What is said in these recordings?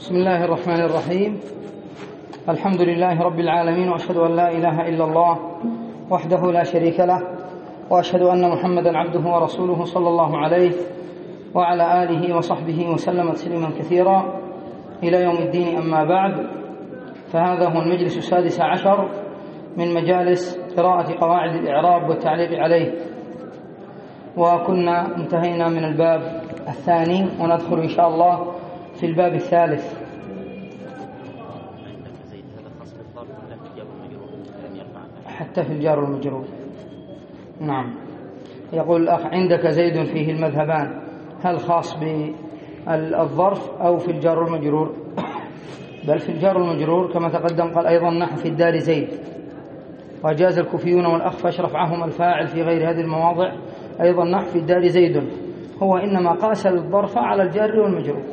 بسم الله الرحمن الرحيم. الحمد لله رب العالمين، وأشهد أن لا إله إلا الله وحده لا شريك له، وأشهد أن محمدا عبده ورسوله صلى الله عليه وعلى آله وصحبه وسلم تسليما كثيرا إلى يوم الدين. أما بعد، فهذا هو المجلس السادس عشر من مجالس قراءة قواعد الإعراب والتعليق عليه، وكنا انتهينا من الباب الثاني وندخل إن شاء الله في الباب الثالث. حتى في الجار والمجرور. نعم، يقول الأخ: عندك زيد فيه المذهبان، هل خاص بالظرف أو في الجار والمجرور؟ بل في الجار والمجرور كما تقدم. قال أيضا: نحو في الدار زيد. وجاز الكوفيون والأخفش رفعهم الفاعل في غير هذه المواضع. أيضا نحو في الدار زيد، هو إنما قاس الظرف على الجار والمجرور.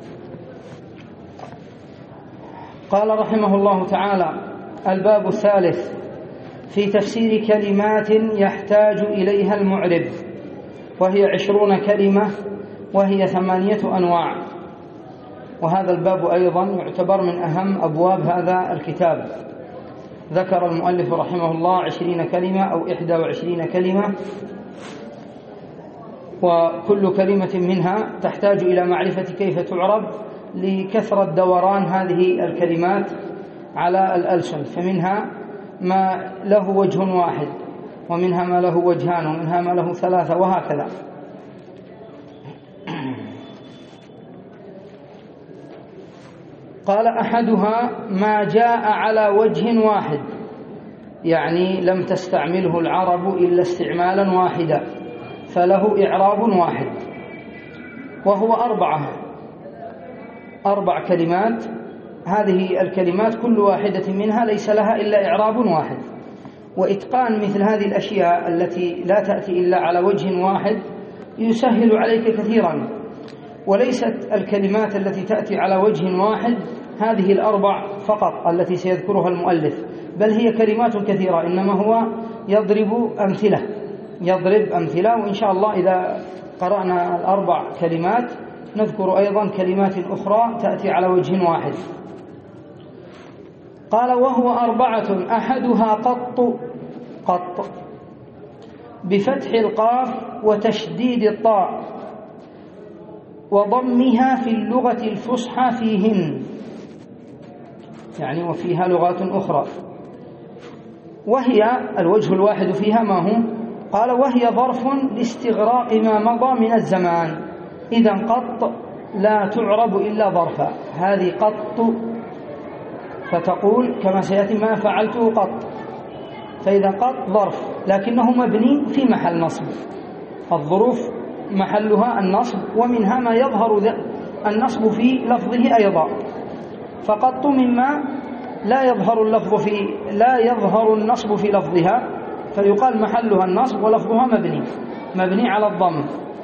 قال رحمه الله تعالى: الباب الثالث في تفسير كلمات يحتاج إليها المعرب، وهي 20 كلمة، وهي 8 أنواع. وهذا الباب أيضا يعتبر من أهم أبواب هذا الكتاب. ذكر المؤلف رحمه الله 20 كلمة أو 21 كلمة، وكل كلمة منها تحتاج إلى معرفة كيف تعرب لكثرة دوران هذه الكلمات على الألسن. فمنها ما له وجه واحد، ومنها ما له وجهان، ومنها ما له 3، وهكذا. قال: أحدها ما جاء على وجه واحد، يعني لم تستعمله العرب إلا استعمالا واحدا، فله إعراب واحد، وهو 4 كلمات. هذه الكلمات كل واحدة منها ليس لها إلا إعراب واحد. وإتقان مثل هذه الأشياء التي لا تأتي إلا على وجه واحد يسهل عليك كثيرا. وليست الكلمات التي تأتي على وجه واحد هذه 4 فقط التي سيذكرها المؤلف، بل هي كلمات كثيرة، إنما هو يضرب أمثلة. وإن شاء الله إذا قرأنا 4 كلمات نذكر أيضا كلمات أخرى تأتي على وجه واحد. قال: وهو 4: أحدها قط بفتح القاف وتشديد الطاء وضمها في اللغة الفصحى فيهن، يعني وفيها لغات أخرى. وهي الوجه الواحد فيها ما هو؟ قال: وهي ظرف لاستغراق ما مضى من الزمان. إذن قط لا تعرب إلا ظرفا. هذه قط، فتقول كما سيأتي: ما فعلته قط. فإذا قط ظرف، لكنه مبني في محل نصب. الظروف محلها النصب، ومنها ما يظهر النصب في لفظه أيضا. فقط مما لا يظهر النصب في لفظها، فيقال محلها النصب ولفظها مبني على الضم.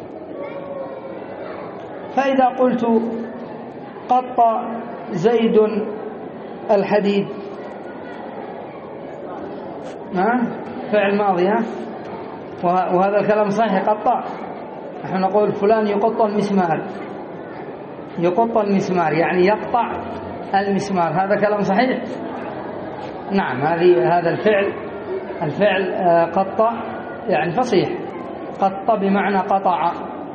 فإذا قلت: قط زيد الحديد، فعل ماضي، وهذا الكلام صحيح. قطع، نحن نقول فلان يقط المسمار، يعني يقطع المسمار. هذا كلام صحيح. نعم، هذا الفعل قطع يعني فصيح. قط بمعنى قطع.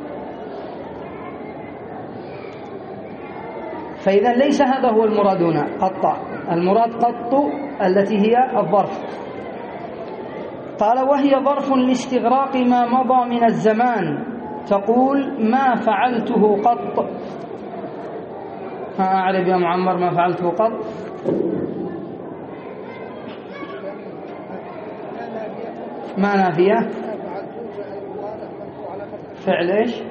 فإذا ليس هذا هو المراد هنا قطع، المراد قط التي هي الظرف. قال: وهي ظرف لاستغراق ما مضى من الزمان. تقول: ما فعلته قط. أعرف يا معمر ما فعلته قط. ما نافية. فعل إيش؟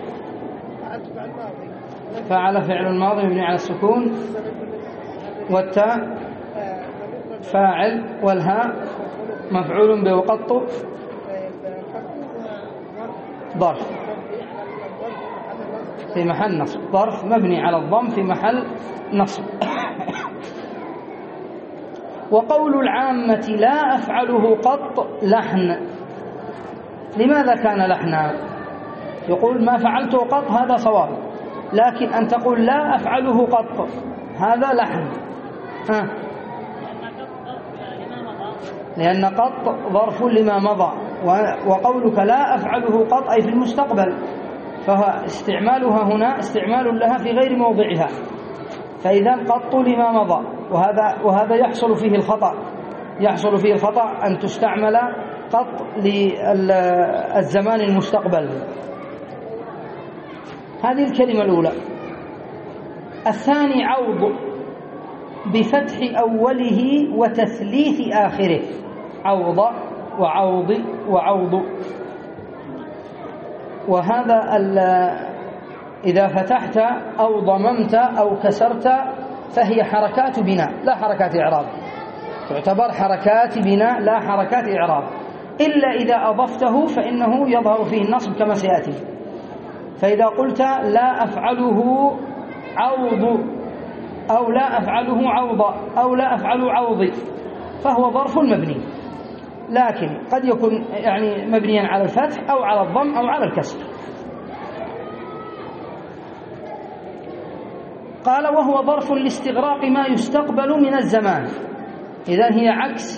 فعل فعل الماضي مبني على السكون، والتاء فاعل، والهاء مفعول به، وقط ظرف في محل نصب. ظرف مبني على الضم في محل نصب. وقول العامة لا أفعله قط لحن. لماذا كان لحنا؟ يقول ما فعلته قط، هذا صواب، لكن أن تقول لا أفعله قط هذا لحن. لأن قط ظرف لما مضى، وقولك لا أفعله قط أي في المستقبل، فاستعمالها هنا استعمال لها في غير موضعها، فإذا قط لما مضى، وهذا يحصل فيه الخطأ، يحصل فيه الخطأ أن تستعمل قط للزمان المستقبل. هذه الكلمة الأولى. الثاني عوض بفتح أوله وتثليث آخره، عوض وعوض وعوض. وهذا إذا فتحت أو ضممت أو كسرت فهي حركات بناء لا حركات إعراب، تعتبر حركات بناء لا حركات إعراب، إلا إذا أضفته فإنه يظهر فيه النصب كما سيأتي. فإذا قلت لا أفعله عوض أو لا أفعله عوضا أو لا أفعل عوضي فهو ظرف مبني، لكن قد يكون يعني مبنيا على الفتح أو على الضم أو على الكسر. قال وهو ظرف لاستغراق ما يستقبل من الزمان. إذن هي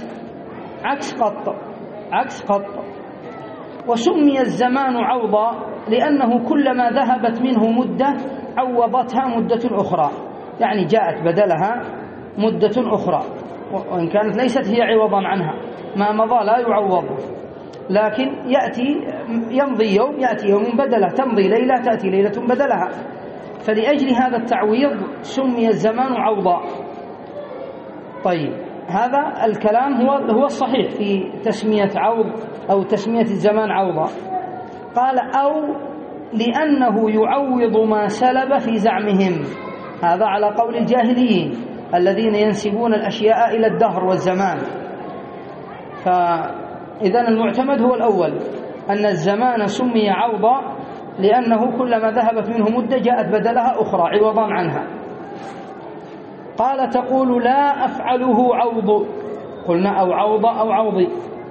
عكس قط. وسمي الزمان عوضا لأنه كلما ذهبت منه مدة عوضتها مدة أخرى، يعني جاءت بدلها مدة أخرى، وإن كانت ليست هي عوضا عنها، ما مضى لا يعوض، لكن يمضي يوم يأتي يوم بدله، تمضي ليلة تأتي ليلة بدلها، فلأجل هذا التعويض سمي الزمان عوضا. طيب، هذا الكلام هو الصحيح في تسمية عوض أو تسمية الزمان عوضا. قال أو لأنه يعوض ما سلب في زعمهم، هذا على قول الجاهليين الذين ينسبون الأشياء إلى الدهر والزمان. فإذن المعتمد هو الأول، أن الزمان سمي عوضا لأنه كلما ذهبت منه مدة جاءت بدلها أخرى عوضا عنها. قال تقول لا أفعله عوض، قلنا أو عوض أو عوضي،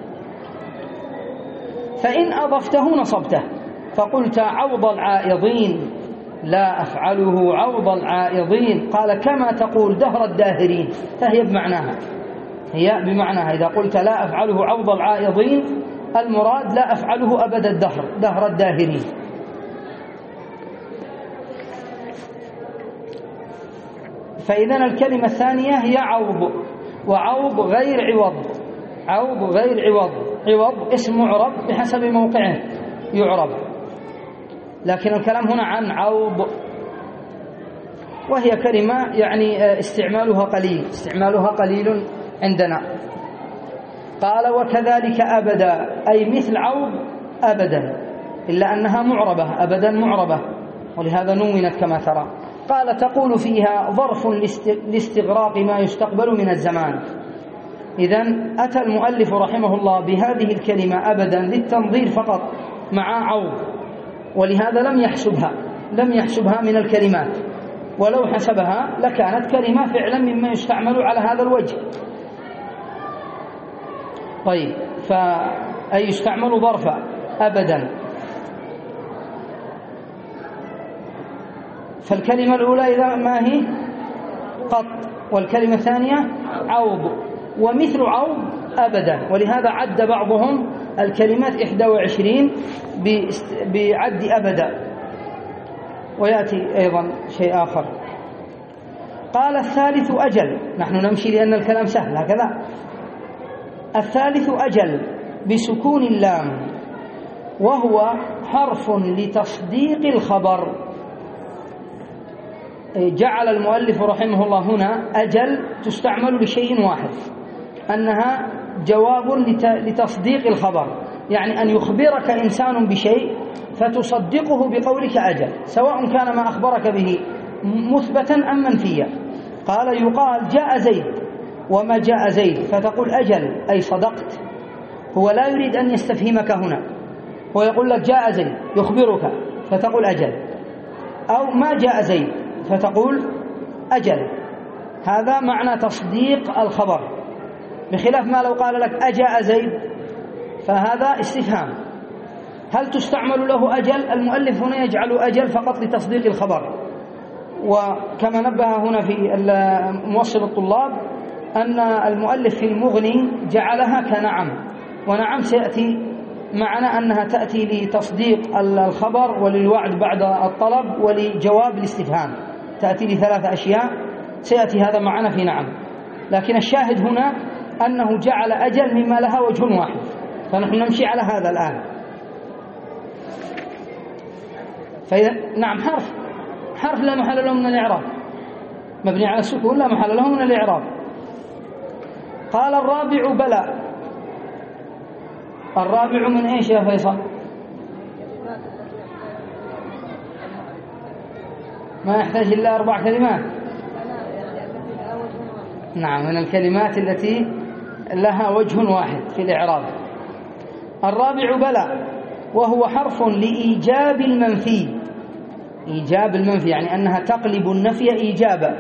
فإن أضفته نصبته، فقلت عوض العائضين لا أفعله عوض العائضين، قال كما تقول دهر الداهرين، فهي بمعناها، هي بمعناها. إذا قلت لا أفعله عوض العائضين المراد لا أفعله أبد الدهر، دهر الداهرين. فإذن الكلمة الثانية هي عوض، وعوض غير عوض، عوض غير عوض، عوض اسم معرب بحسب موقعه يعرب، لكن الكلام هنا عن عوض، وهي كلمة يعني استعمالها قليل عندنا. قال وكذلك أبدا أي مثل عوض أبدا، إلا أنها معربة، أبدا معربة، ولهذا نونت كما ترى. قال تقول فيها ظرف لاستغراق ما يستقبل من الزمان. إذن أتى المؤلف رحمه الله بهذه الكلمة أبدا للتنظير فقط مع عوض، ولهذا لم يحسبها من الكلمات، ولو حسبها لكانت كلمة فعلا مما يستعمل على هذا الوجه. طيب، أي يستعمل ظرفا أبدا. فالكلمة الأولى إذا ما هي قط، والكلمة الثانية عوض، ومثل عوض أبدا، ولهذا عد بعضهم الكلمات 21 بعد أبدا، ويأتي أيضا شيء آخر. قال الثالث أجل، نحن نمشي لأن الكلام سهل هكذا. الثالث أجل بسكون اللام، وهو حرف لتصديق الخبر. جعل المؤلف رحمه الله هنا أجل تستعمل لشيء واحد، أنها جواب لتصديق الخبر، يعني أن يخبرك إنسان بشيء فتصدقه بقولك أجل، سواء كان ما أخبرك به مثبتا أم منفيا. قال يقال جاء زيد وما جاء زيد، فتقول أجل أي صدقت. هو لا يريد أن يستفهمك هنا، ويقول لك جاء زيد يخبرك فتقول أجل، أو ما جاء زيد فتقول أجل. هذا معنى تصديق الخبر، بخلاف ما لو قال لك أجاء زيد فهذا استفهام. هل تستعمل له أجل؟ المؤلف هنا يجعل أجل فقط لتصديق الخبر، وكما نبه هنا في موصل الطلاب أن المؤلف في المغني جعلها كنعم، ونعم سيأتي معنا أنها تأتي لتصديق الخبر وللوعد بعد الطلب ولجواب الاستفهام، تأتي ل3 أشياء سيأتي هذا معنا في نعم. لكن الشاهد هنا أنه جعل أجل مما لها وجه واحد، فنحن نمشي على هذا الآن. فإذا نعم حرف لا محل له من الإعراب، مبني على السكون لا محل له من الإعراب. قال الرابع بلى. الرابع من إيش يا فيصل؟ ما يحتاج إلا 4 كلمات. نعم، من الكلمات التي لها وجه واحد في الإعراب. الرابع بلى، وهو حرف لإيجاب المنفي. إيجاب المنفي يعني أنها تقلب النفي إيجابا،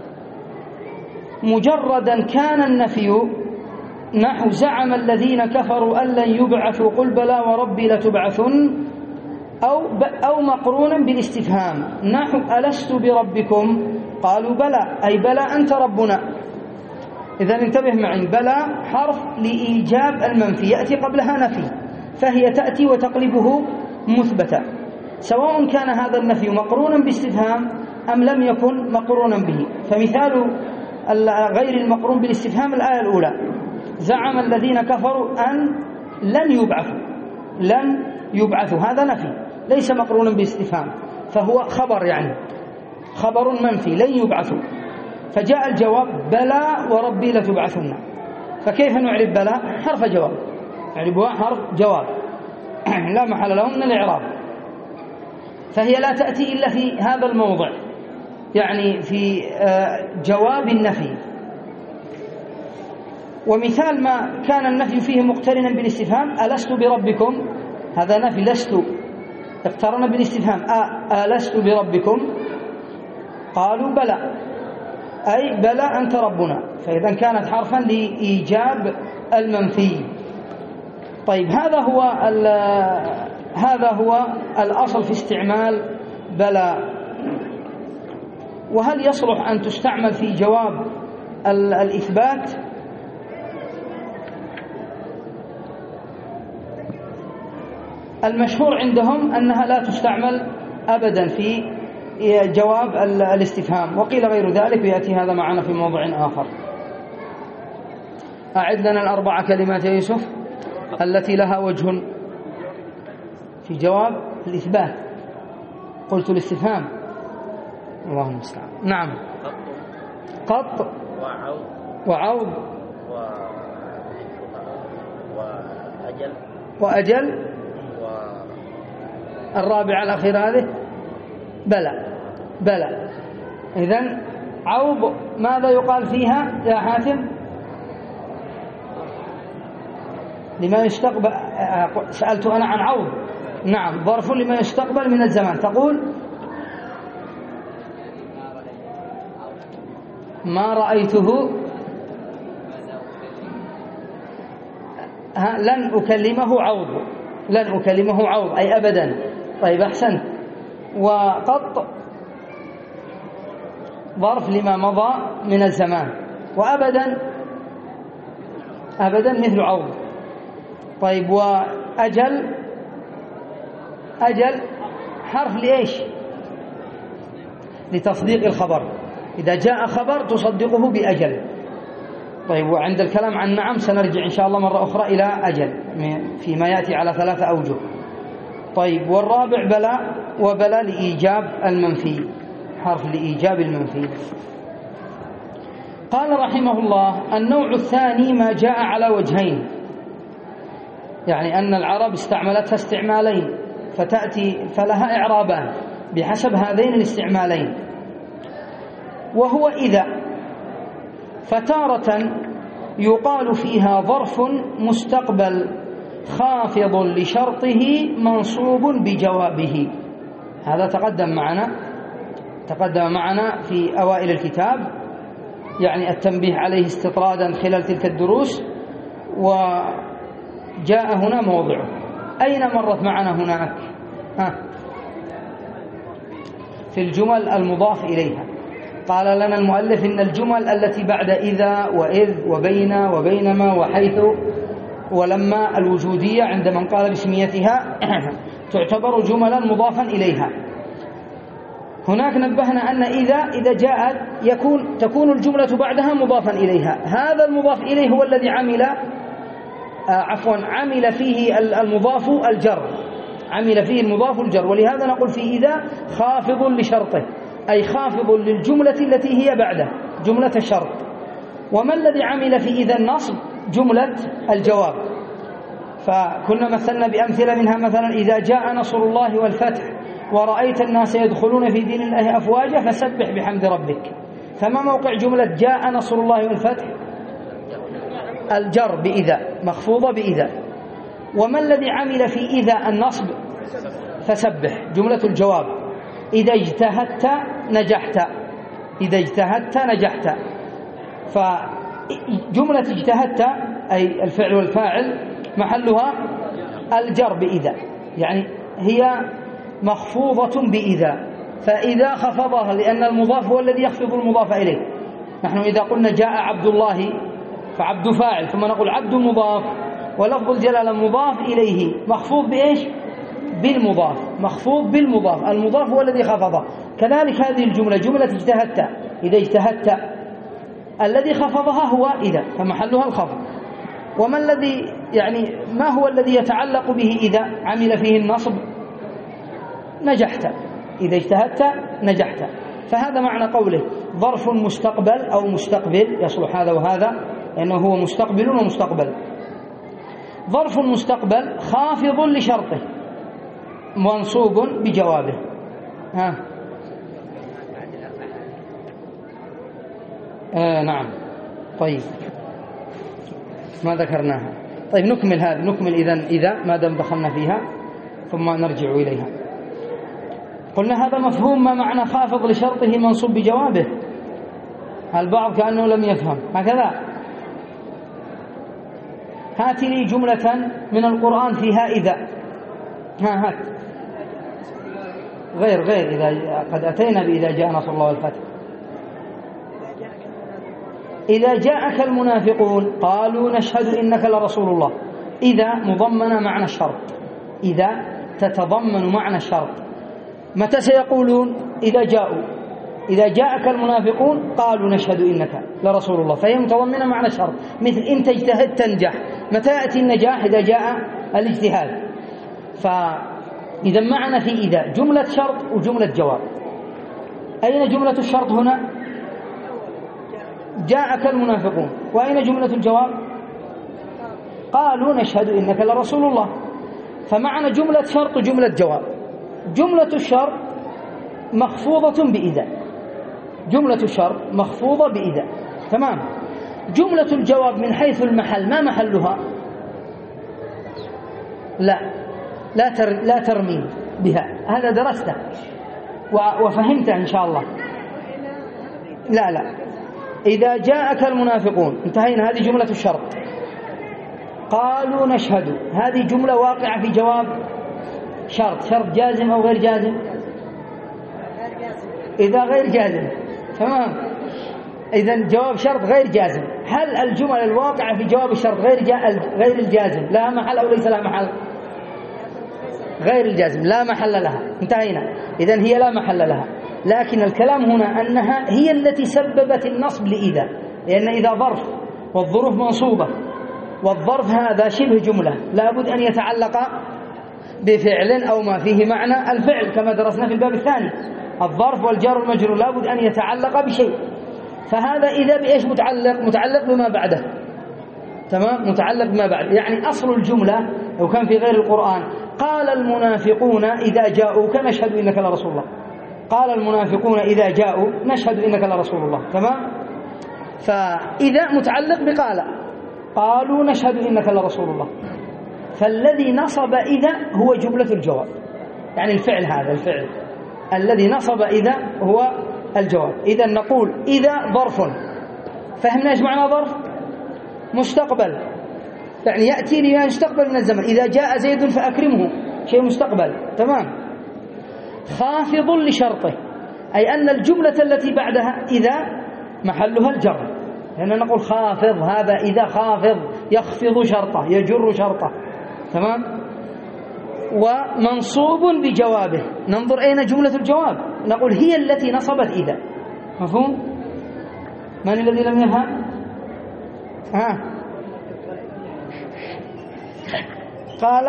مجردا كان النفي نحو زعم الذين كفروا أن لن يبعثوا قل بلى وربي لتبعثن، أو مقرونا بالاستفهام نحو ألست بربكم قالوا بلى، أي بلى أنت ربنا. إذا انتبه معي، بلى حرف لإيجاب المنفي يأتي قبلها نفي، فهي تأتي وتقلبه مثبتا، سواء كان هذا النفي مقرونا باستفهام أم لم يكن مقرونا به. فمثال غير المقرون بالاستفهام الآية الأولى: زعم الذين كفروا أن لن يبعثوا، هذا نفي ليس مقرونا باستفهام، فهو خبر، يعني خبر منفي لن يبعثوا. فجاء الجواب بلى وربي لتبعثن، فكيف نعرب بلى؟ حرف جواب، نعربها حرف جواب لا محل له من الإعراب. فهي لا تأتي إلا في هذا الموضع، يعني في جواب النفي. ومثال ما كان النفي فيه مقترنا بالاستفهام: ألست بربكم، هذا نفي، لست اقترن بالاستفهام، ألست بربكم قالوا بلى، أي بلى أنت ربنا، فإذا كانت حرفا لإيجاب المنفي. طيب، هذا هو الأصل في استعمال بلى. وهل يصلح أن تستعمل في جواب الإثبات؟ المشهور عندهم أنها لا تستعمل أبدا في جواب الاستفهام، وقيل غير ذلك، ويأتي هذا معنا في موضع آخر. أعد لنا 4 كلمات يا يوسف التي لها وجه في جواب الإثبات. قلت الاستفهام، الله المستعان. نعم، قط وعوض وأجل. الرابعة الأخيرة هذه بلى. إذن عوض ماذا يقال فيها يا حاتم؟ لما يستقبل، سألت أنا عن عوض. نعم، ظرف لما يستقبل من الزمان. تقول ما رأيته، لن أكلمه عوض، لن أكلمه عوض أي أبدا. طيب، أحسنت. وقط ظرف لما مضى من الزمان، وأبدا مثل عوض. طيب، وأجل حرف لإيش؟ لتصديق الخبر، إذا جاء خبر تصدقه بأجل. طيب، وعند الكلام عن نعم سنرجع إن شاء الله مرة أخرى إلى أجل فيما يأتي على 3 أوجه. طيب، والرابع بلى، وبلى لإيجاب المنفي، حرف لإيجاب المنفي. قال رحمه الله: النوع الثاني ما جاء على وجهين، يعني أن العرب استعملتها استعمالين، فلها إعرابان بحسب هذين الاستعمالين، وهو إذا، فتارة يقال فيها ظرف مستقبل خافض لشرطه منصوب بجوابه. هذا تقدم معنا في أوائل الكتاب، يعني التنبيه عليه استطرادا خلال تلك الدروس، وجاء هنا موضعه. أين مرت معنا هناك؟ في في الجمل المضاف إليها. قال لنا المؤلف إن الجمل التي بعد إذا وإذ وبين وبينما وحيث ولما الوجودية عند من قال باسميتها تعتبر جملا مضافا إليها. هناك نبهنا أن إذا جاءت تكون الجملة بعدها مضافا إليها. هذا المضاف إليه هو الذي عمل فيه المضاف الجر، عمل فيه المضاف الجر، ولهذا نقول في إذا خافض لشرطه، أي خافض للجملة التي هي بعده، جملة الشرط. وما الذي عمل في إذا النصب؟ جملة الجواب. فكنا مثلنا بأمثلة منها مثلا إذا جاء نصر الله والفتح ورأيت الناس يدخلون في دين الله أفواجا فسبح بحمد ربك. فما موقع جملة جاء نصر الله والفتح؟ الجر بإذا، مخفوضة بإذا. وما الذي عمل في إذا النصب؟ فسبح، جملة الجواب. إذا اجتهدت نجحت، إذا اجتهدت نجحت. فجملة اجتهدت أي الفعل والفاعل محلها الجر بإذا، يعني هي مخفوضة بإذا، فإذا خفضها لأن المضاف هو الذي يخفض المضاف إليه. نحن إذا قلنا جاء عبد الله فعبد فاعل، ثم نقول عبد مضاف، ولفظ الجلالة مضاف إليه مخفوض بإيش؟ بالمضاف، مخفوض بالمضاف، المضاف هو الذي خفضه. كذلك هذه الجملة جملة اجتهدت، إذا اجتهدت الذي خفضها هو إذا، فمحلها الخفض. وما الذي ما هو الذي يتعلق به إذا عمل فيه النصب؟ نجحت، إذا اجتهدت نجحت. فهذا معنى قوله ظرف مستقبل أو مستقبل، يصلح هذا وهذا لأنه هو مستقبل ومستقبل. ظرف مستقبل خافض لشرطه منصوب بجوابه. نعم. طيب ما ذكرناها. طيب نكمل هذا، نكمل إذا ما دام دخلنا فيها ثم نرجع إليها. قلنا هذا مفهوم ما معنى خافض لشرطه منصوب بجوابه. البعض كأنه لم يفهم هكذا. هات لي جملة من القرآن فيها إذا. هات غير إذا قد أتينا بإذا جاء نصر الله والفتح. إذا جاءك المنافقون قالوا نشهد إنك لرسول الله. إذا مضمن معنى الشرط، إذا تتضمن معنى الشرط. متى سيقولون؟ إذا جاءوا، إذا جاءك المنافقون قالوا نشهد إنك لرسول الله، فهي متضمنة معنى الشرط. مثل إن تجتهد تنجح. متى يأتي النجاح؟ إذا جاء الاجتهاد. فإذا معنى في إذا جملة شرط وجملة جواب. أين جملة الشرط هنا؟ جاءك المنافقون. وأين جملة الجواب؟ قالوا نشهد إنك لرسول الله. فمعنى جملة شرط وجملة جواب. جملة الشرط مخفوضة بإذا، جملة الشرط مخفوضة بإذا، تمام. جملة الجواب من حيث المحل ما محلها؟ لا ترمي بها. هذا درسته وفهمته إن شاء الله. لا إذا جاءك المنافقون انتهينا، هذه جملة الشرط. قالوا نشهد، هذه جملة واقعة في جواب شرط جازم أو غير جازم؟ إذا غير جازم، تمام. إذن جواب شرط غير جازم. هل الجمل الواقعة في جواب الشرط غير الجازم لها محل أو ليس لها محل؟ غير الجازم لا محل لها، انتهينا. إذن هي لا محل لها. لكن الكلام هنا أنها هي التي سببت النصب لإذا، لأن إذا ظرف والظروف منصوبة، والظرف هذا شبه جملة لابد أن يتعلق بفعل أو ما فيه معنى الفعل، كما درسنا في الباب الثاني. الظرف والجار والمجرور لابد أن يتعلق بشيء. فهذا إذا بإيش متعلق بما بعده، تمام، متعلق بما بعد. يعني أصل الجملة لو كان في غير القرآن قال المنافقون إذا جاءوك نشهد إنك لرسول الله، قال المنافقون إذا جاءوا نشهد إنك لرسول الله، تمام. فإذا متعلق بقال، قالوا نشهد إنك لرسول الله. فالذي نصب إذا هو جملة الجواب، يعني الفعل، هذا الفعل الذي نصب إذا هو الجواب. إذا نقول إذا ظرف. فهمنا إيش معنى ظرف؟ مستقبل، يعني يأتي لي مستقبل من الزمن. إذا جاء زيد فأكرمه، شيء مستقبل، تمام. خافض لشرطه، أي أن الجملة التي بعدها إذا محلها الجر، لأننا نقول خافض، هذا إذا خافض يخفض شرطه يجر شرطه، تمام. ومنصوب بجوابه، ننظر أين جملة الجواب، نقول هي التي نصبت إذا. مفهوم؟ من الذي لم يفهم؟ قال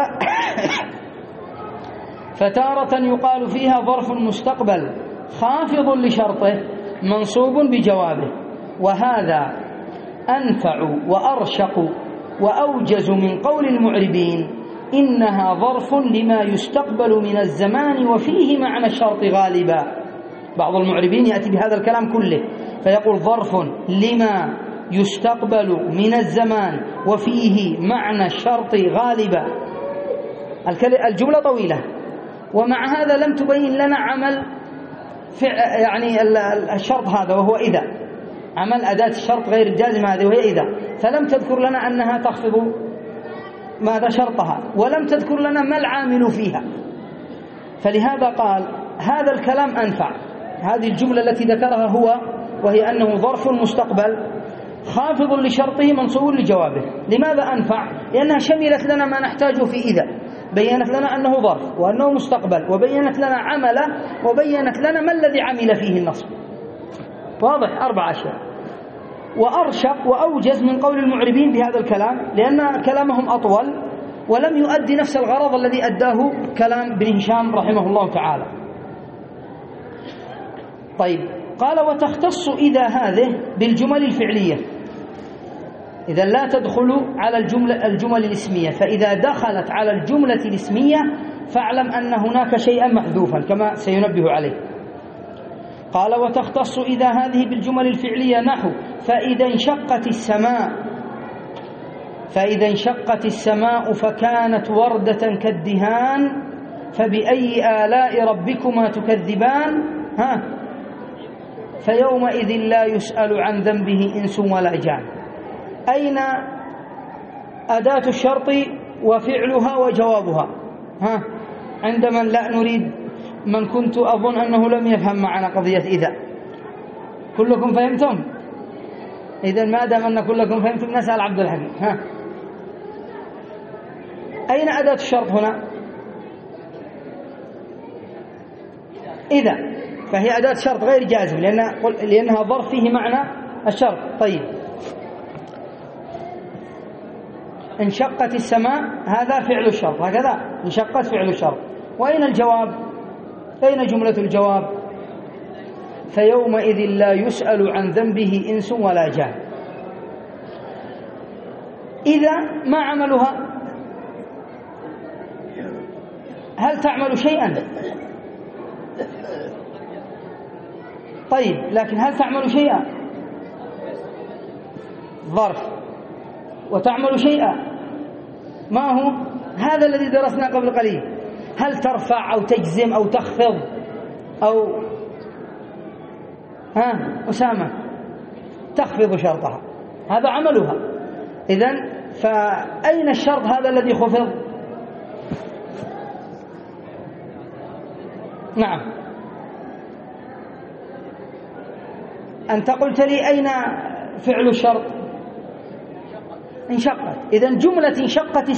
فتارة يقال فيها ظرف مستقبل خافض لشرطه منصوب بجوابه، وهذا أنفع وأرشق وأوجز من قول المعربين إنها ظرف لما يستقبل من الزمان وفيه معنى الشرط غالبا. بعض المعربين يأتي بهذا الكلام كله فيقول ظرف لما يستقبل من الزمان وفيه معنى الشرط غالبا. الجملة طويلة، ومع هذا لم تبين لنا عمل يعني الشرط هذا وهو إذا، عمل أداة الشرط غير الجازمة هذه وهي إذا، فلم تذكر لنا أنها تخفض ماذا شرطها، ولم تذكر لنا ما العامل فيها. فلهذا قال هذا الكلام أنفع، هذه الجملة التي ذكرها هو وهي أنه ظرف مستقبل خافض لشرطه منصوب لجوابه. لماذا أنفع؟ لأنها شملت لنا ما نحتاجه في إذا، بيّنت لنا أنه ظرف وأنه مستقبل، وبيّنت لنا عمله، وبيّنت لنا ما الذي عمل فيه النصب. واضح؟ 4 أشياء. وأرشق وأوجز من قول المعربين بهذا الكلام، لأن كلامهم أطول ولم يؤدي نفس الغرض الذي أداه كلام ابن هشام رحمه الله تعالى. طيب، قال وتختص إذا هذه بالجمل الفعلية، إذا لا تدخل على الجمل الاسمية، فإذا دخلت على الجملة الاسمية فاعلم أن هناك شيئا محذوفا كما سينبه عليه. قال وتختص إذا هذه بالجمل الفعلية نحو فإذا انشقت السماء فكانت وردة كالدهان فبأي آلاء ربكما تكذبان فيومئذ لا يسأل عن ذنبه إنس ولا جان. أين أداة الشرط وفعلها وجوابها؟ عندما لا نريد، من كنت أظن أنه لم يفهم معنا قضية إذا. كلكم فهمتم؟ إذن ما دام أن كلكم فهمتم نسأل عبد الحكيم. أين أداة الشرط هنا؟ إذا، فهي أداة شرط غير جازم لأنها ظرف فيه معنى الشرط. طيب، انشقت السماء هذا فعل الشرط، هكذا انشقت فعل الشرط. وأين الجواب؟ أين جملة الجواب؟ فيومئذ لا يسأل عن ذنبه إنس ولا جان. إذا ما عملها؟ هل تعمل شيئا؟ طيب، لكن هل تعمل شيئا؟ ظرف. وتعمل شيئا ما هو؟ هذا الذي درسنا قبل قليل. هل ترفع أو تجزم أو تخفض أو أسامة تخفض شرطها، هذا عملها. إذن فأين الشرط هذا الذي خفض؟ نعم، أنت قلت لي أين فعل الشرط؟ انشقت. إذن جملة انشقت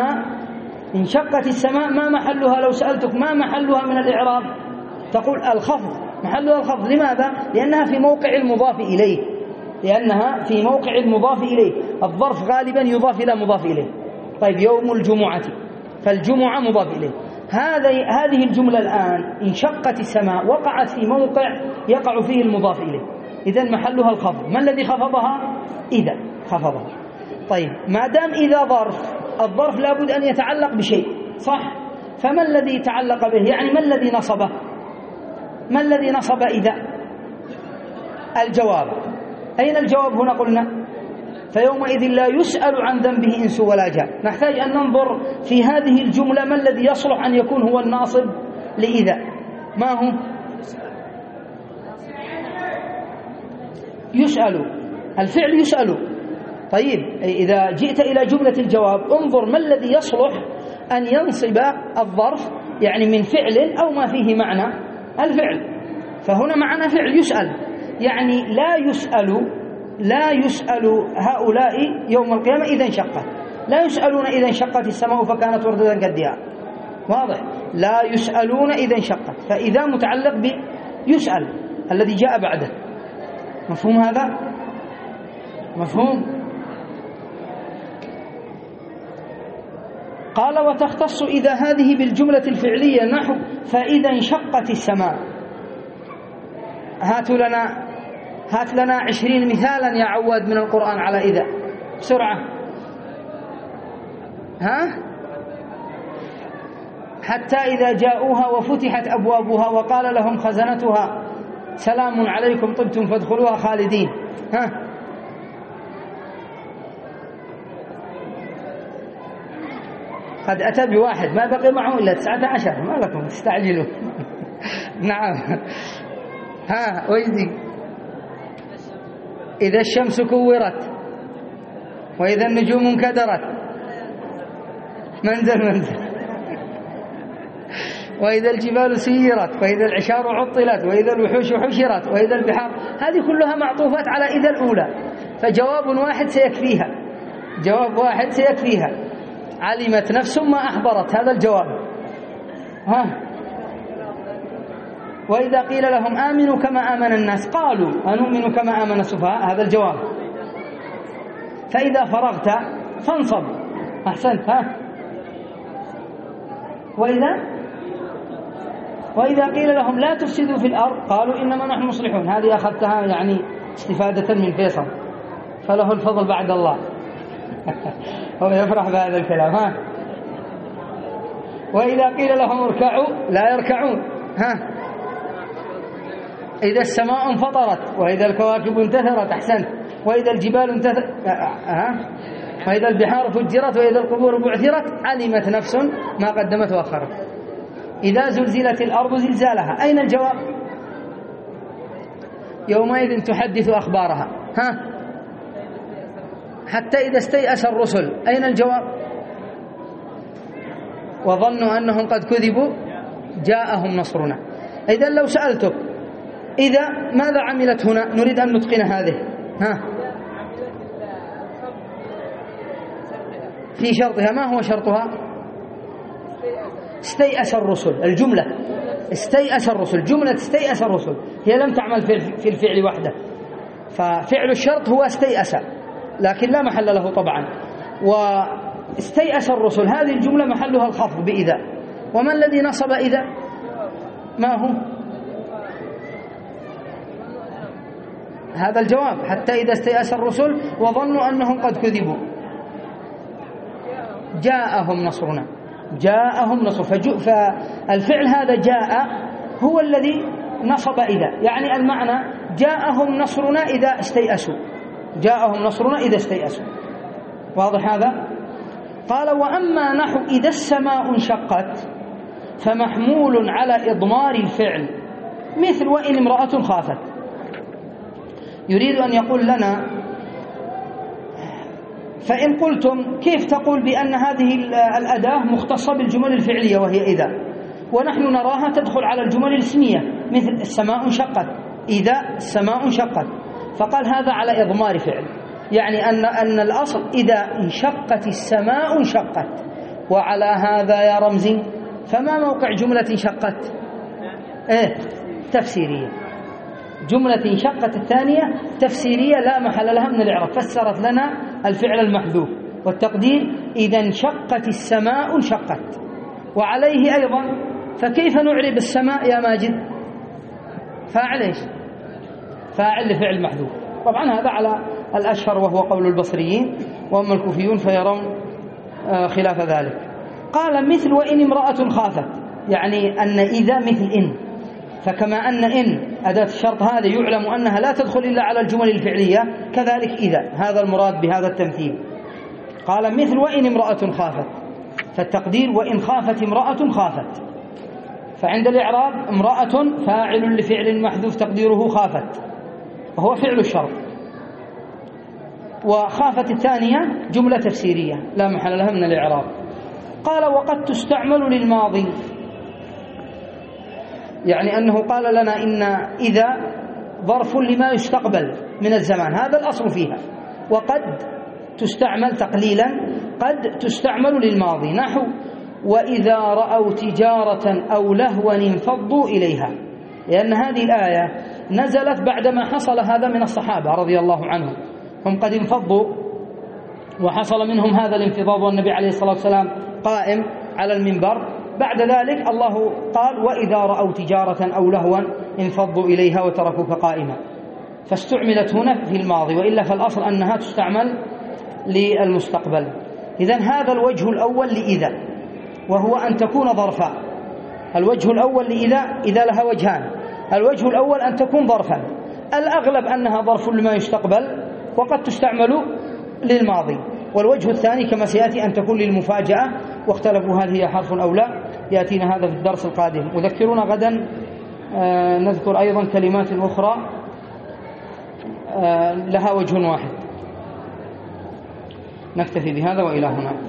السماء ما محلها؟ لو سألتك ما محلها من الإعراب تقول الخفض، محلها الخفض. لماذا؟ لأنها في موقع المضاف إليه. الظرف غالبا يضاف إلى مضاف إليه. طيب، يوم الجمعة، فالجمعة مضاف إليه. هذه الجملة الآن انشقت السماء وقعت في موقع يقع فيه المضاف إليه، إذن محلها الخفض. ما الذي خفضها؟ إذا خفضها. طيب، ما دام إذا ظرف، الظرف لابد أن يتعلق بشيء، صح؟ فما الذي تعلق به؟ يعني ما الذي نصبه؟ ما الذي نصب إذا؟ الجواب. أين الجواب هنا؟ قلنا فيومئذ لا يسأل عن ذنبه إنس ولا جان. نحتاج أن ننظر في هذه الجملة ما الذي يصلح أن يكون هو الناصب لإذا. ما هو؟ يسأل، الفعل يسأل. طيب، إذا جئت إلى جملة الجواب انظر ما الذي يصلح أن ينصب الظرف، يعني من فعل أو ما فيه معنى الفعل. فهنا معنا فعل يسأل، يعني لا يسأل هؤلاء يوم القيامة إذا انشقت، لا يسألون إذا انشقت السماء فكانت وردة كالدهان، واضح؟ لا يسألون إذا انشقت، فإذا متعلق بيسأل الذي جاء بعده. مفهوم هذا؟ مفهوم؟ قال وتختص إذا هذه بالجملة الفعلية نحو فإذا انشقت السماء. هات لنا 20 مثالا يا عواد من القرآن على إذا بسرعة. حتى إذا جاءوها وفتحت أبوابها وقال لهم خزنتها سلام عليكم طبتم فادخلوها خالدين. قد أتى بواحد ما بقي معه إلا 19، ما لكم تستعجلوا. نعم. ويدي إذا الشمس كورت وإذا النجوم انكدرت منزل وإذا الجبال سيرت وإذا العشار عطلت وإذا الوحوش حشرت وإذا البحار. هذه كلها معطوفات على إذا الأولى، فجواب واحد سيكفيها. علمت نفس ما أحضرت، هذا الجواب. وإذا قيل لهم آمنوا كما آمن الناس قالوا أنؤمن كما آمن السفهاء، هذا الجواب. فإذا فرغت فانصب. أحسنت. وإذا قيل لهم لا تفسدوا في الأرض قالوا إنما نحن مصلحون. هذه أخذتها يعني استفادة من فيصل، فله الفضل بعد الله. هو يفرح بهذا الكلام. وإذا قيل لهم اركعوا لا يركعون. إذا السماء انفطرت وإذا الكواكب انتثرت. أحسنت. وإذا الجبال انتثرت. وإذا البحار فجرت وإذا القبور بعثرت علمت نفس ما قدمت وأخرت. إذا زلزلت الأرض زلزالها. أين الجواب؟ يومئذ تحدث أخبارها. حتى إذا استيأس الرسل. أين الجواب؟ وظنوا أنهم قد كذبوا جاءهم نصرنا. إذا لو سألتك إذا ماذا عملت هنا، نريد أن نتقن هذه. في شرطها. ما هو شرطها؟ استيأس الرسل. الجملة استيأس الرسل، جملة استيأس الرسل هي لم تعمل في الفعل وحده، ففعل الشرط هو استيأس، لكن لا محل له طبعا. واستيأس الرسل هذه الجملة محلها الخفض بإذا. وما الذي نصب إذا؟ ما هو؟ هذا الجواب. حتى إذا استيأس الرسل وظنوا أنهم قد كذبوا جاءهم نصرنا. جاءهم نصر. فالفعل هذا جاء هو الذي نصب إذا، يعني المعنى جاءهم نصرنا إذا استيأسوا. جاءهم نصرنا إذا استيأسوا. واضح هذا؟ قال وأما نحو إذا السماء انشقت فمحمول على إضمار الفعل مثل وإن امرأة خافت. يريد أن يقول لنا فإن قلتم كيف تقول بأن هذه الأداة مختصة بالجمل الفعلية وهي إذا، ونحن نراها تدخل على الجمل الاسمية مثل السماء انشقت، إذا السماء انشقت. فقال هذا على إضمار فعل، يعني أن الأصل إذا انشقت السماء انشقت. وعلى هذا يا رمزي فما موقع جملة انشقت؟ تفسيرية. جملة انشقت الثانية تفسيرية لا محل لها من الإعراب، فسرت لنا الفعل المحذوف، والتقدير إذا انشقت السماء انشقت. وعليه أيضا فكيف نعرب السماء يا ماجد؟ فاعل إيش؟ فاعل لفعل محذوف. طبعا هذا على الأشهر وهو قول البصريين، وأما الكوفيون فيرون خلاف ذلك. قال مثل وإن امرأة خافت، يعني أن إذا مثل إن، فكما أن إن أداة الشرط هذا يعلم أنها لا تدخل إلا على الجمل الفعلية، كذلك إذا، هذا المراد بهذا التمثيل. قال مثل وإن امرأة خافت، فالتقدير وإن خافت امرأة خافت. فعند الإعراب امرأة فاعل لفعل محذوف تقديره خافت وهو فعل الشرط، وخافت الثانية جملة تفسيرية لا محل لها من الإعراب. قال وقد تستعمل للماضي يعني أنه قال لنا إن إذا ظرف لما يستقبل من الزمان، هذا الأصل فيها. وقد تستعمل تقليلا، قد تستعمل للماضي، نحو وإذا رأوا تجارة أو لهوا انفضوا إليها، لأن هذه الآية نزلت بعدما حصل هذا من الصحابة رضي الله عنهم، هم قد انفضوا وحصل منهم هذا الانفضاض والنبي عليه الصلاة والسلام قائم على المنبر. بعد ذلك الله قال وإذا رأوا تجارة أو لهوا انفضوا إليها وتركوك قائما، فاستعملت هنا في الماضي، وإلا فالأصل أنها تستعمل للمستقبل. إذن هذا الوجه الأول لإذا، وهو أن تكون ظرفا. الوجه الأول لإذا إذا لها وجهان، الوجه الأول أن تكون ظرفا، الأغلب أنها ظرف لما يستقبل وقد تستعمل للماضي، والوجه الثاني كما سيأتي أن تكون للمفاجأة، واختلفوا هل هي حرف أو لا، يأتينا هذا في الدرس القادم. وذكرونا غدا نذكر أيضا كلمات أخرى لها وجه واحد. نكتفي بهذا وإلى هنا.